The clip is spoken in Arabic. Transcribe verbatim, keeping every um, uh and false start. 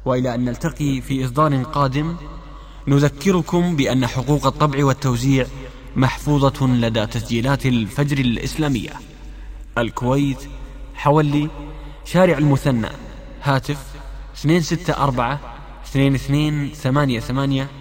وإلى أن نلتقي في إصدار قادم، نذكركم بأن حقوق الطبع والتوزيع محفوظة لدى تسجيلات الفجر الإسلامية، الكويت، حولي، شارع المثنى، هاتف اثنين ستة أربعة اثنين اثنين ثمانية ثمانية